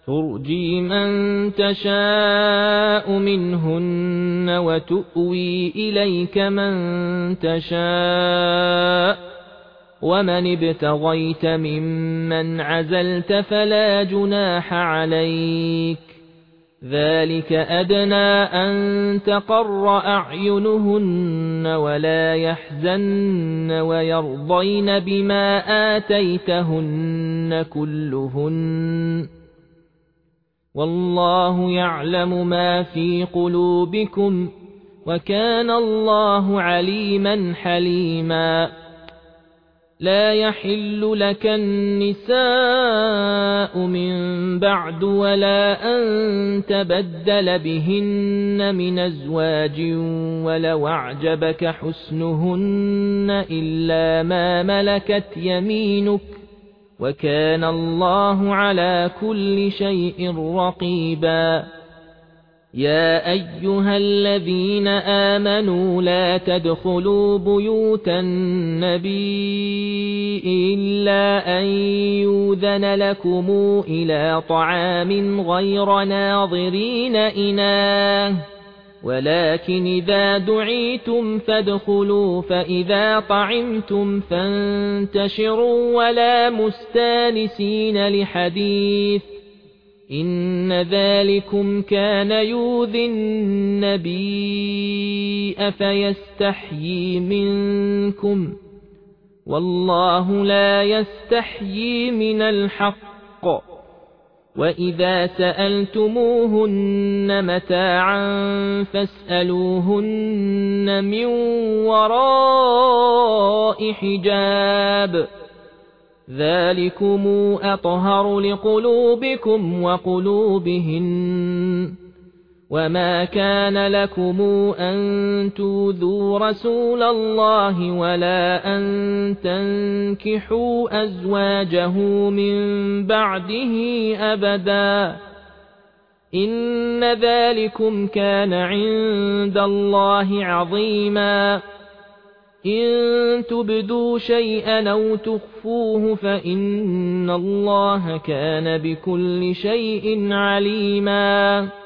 ترجي من تشاء منهن وتؤوي إليك من تشاء ومن ابتغيت ممن عزلت فلا جناح عليك ذلك أدنى أن تقر أعينهن ولا يحزن ويرضين بما آتيتهن كلهن والله يعلم ما في قلوبكم وكان الله عليما حليما لا يحل لك النساء من بعد ولا أن تبدل بهن من أزواج ولو أعجبك حسنهن إلا ما ملكت يمينك وكان الله على كل شيء رقيبا يا أيها الذين آمنوا لا تدخلوا بيوت النبي إلا أن يؤذن لكم إلى طعام غير ناظرين إناه ولكن إذا دعيتم فادخلوا فإذا طعمتم فانتشروا ولا مستانسين لحديث إن ذلكم كان يؤذي النبي فيستحيي منكم والله لا يستحيي من الحق وإذا سألتموهن متاعا فاسألوهن من وراء حجاب ذلكم أطهر لقلوبكم وقلوبهن وما كان لكم أن تؤذوا رسول الله ولا أن تنكحوا أزواجه من بعده أبدا إن ذلكم كان عند الله عظيما إن تبدوا شيئا أو تخفوه فإن الله كان بكل شيء عليما